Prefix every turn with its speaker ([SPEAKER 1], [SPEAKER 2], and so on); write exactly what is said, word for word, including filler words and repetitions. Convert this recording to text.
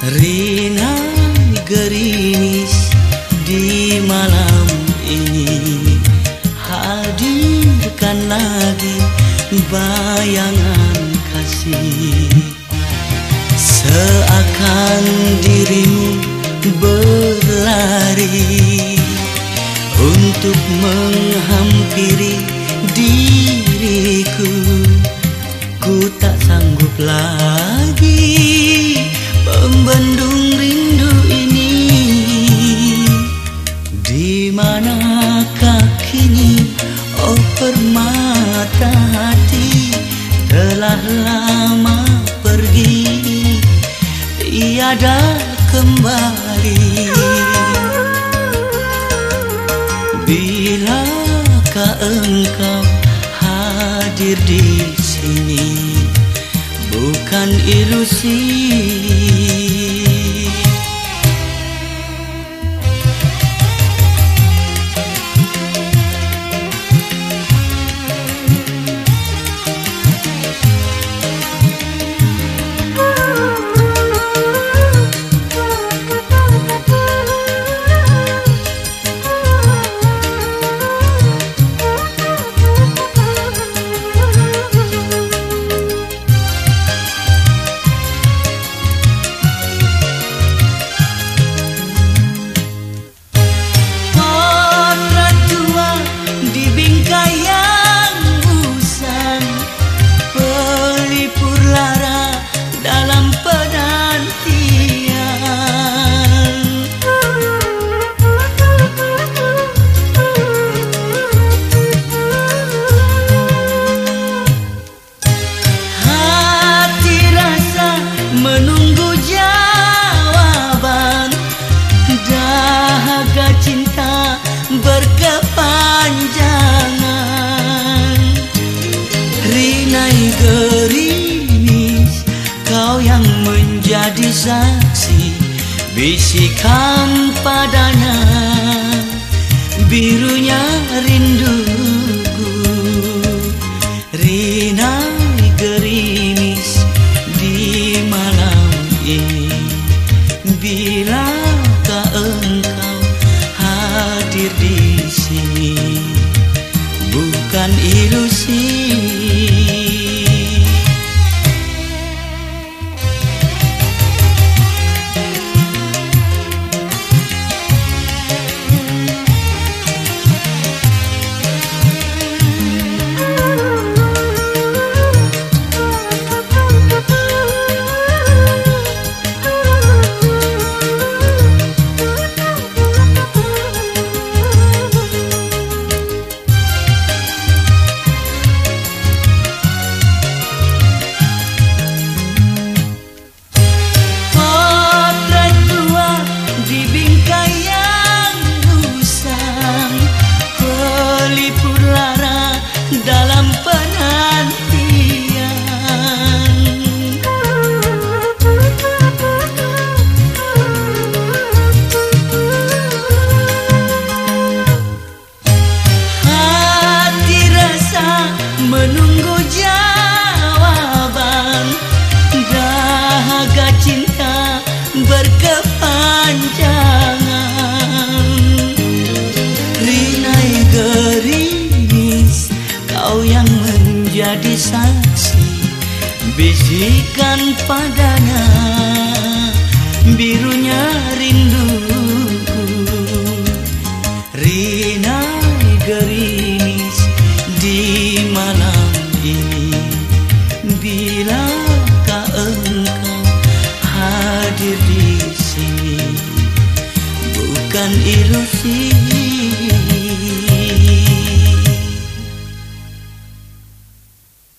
[SPEAKER 1] Rina gerimis di malam ini, hadirkan lagi bayangan kasih. Seakan dirimu berlari untuk menghampiri diriku. Ku tak sanggup lagi membendung rindu ini. Di manakah kini, oh permata hati, telah lama pergi, tiada kembali. Bilakah engkau hadir di sini, bukan ilusi. Menunggu jawaban, dahaga cinta berkepanjangan. Rinai gerimis, kau yang menjadi saksi, bisikan padanya birunya rinduku. Rinai gerimis di malam ini, bilakah engkau hadir di sini, bukan ilusi. Dalam penantian, hati rasa menunggu jawaban, dahaga cinta berkepanjangan. Rinai gerimis, kau yang menjadi saksi, bisikan padanya birunya rinduku. Rinai gerimis di malam ini, bilakah engkau hadir di sini, bukan ilusi.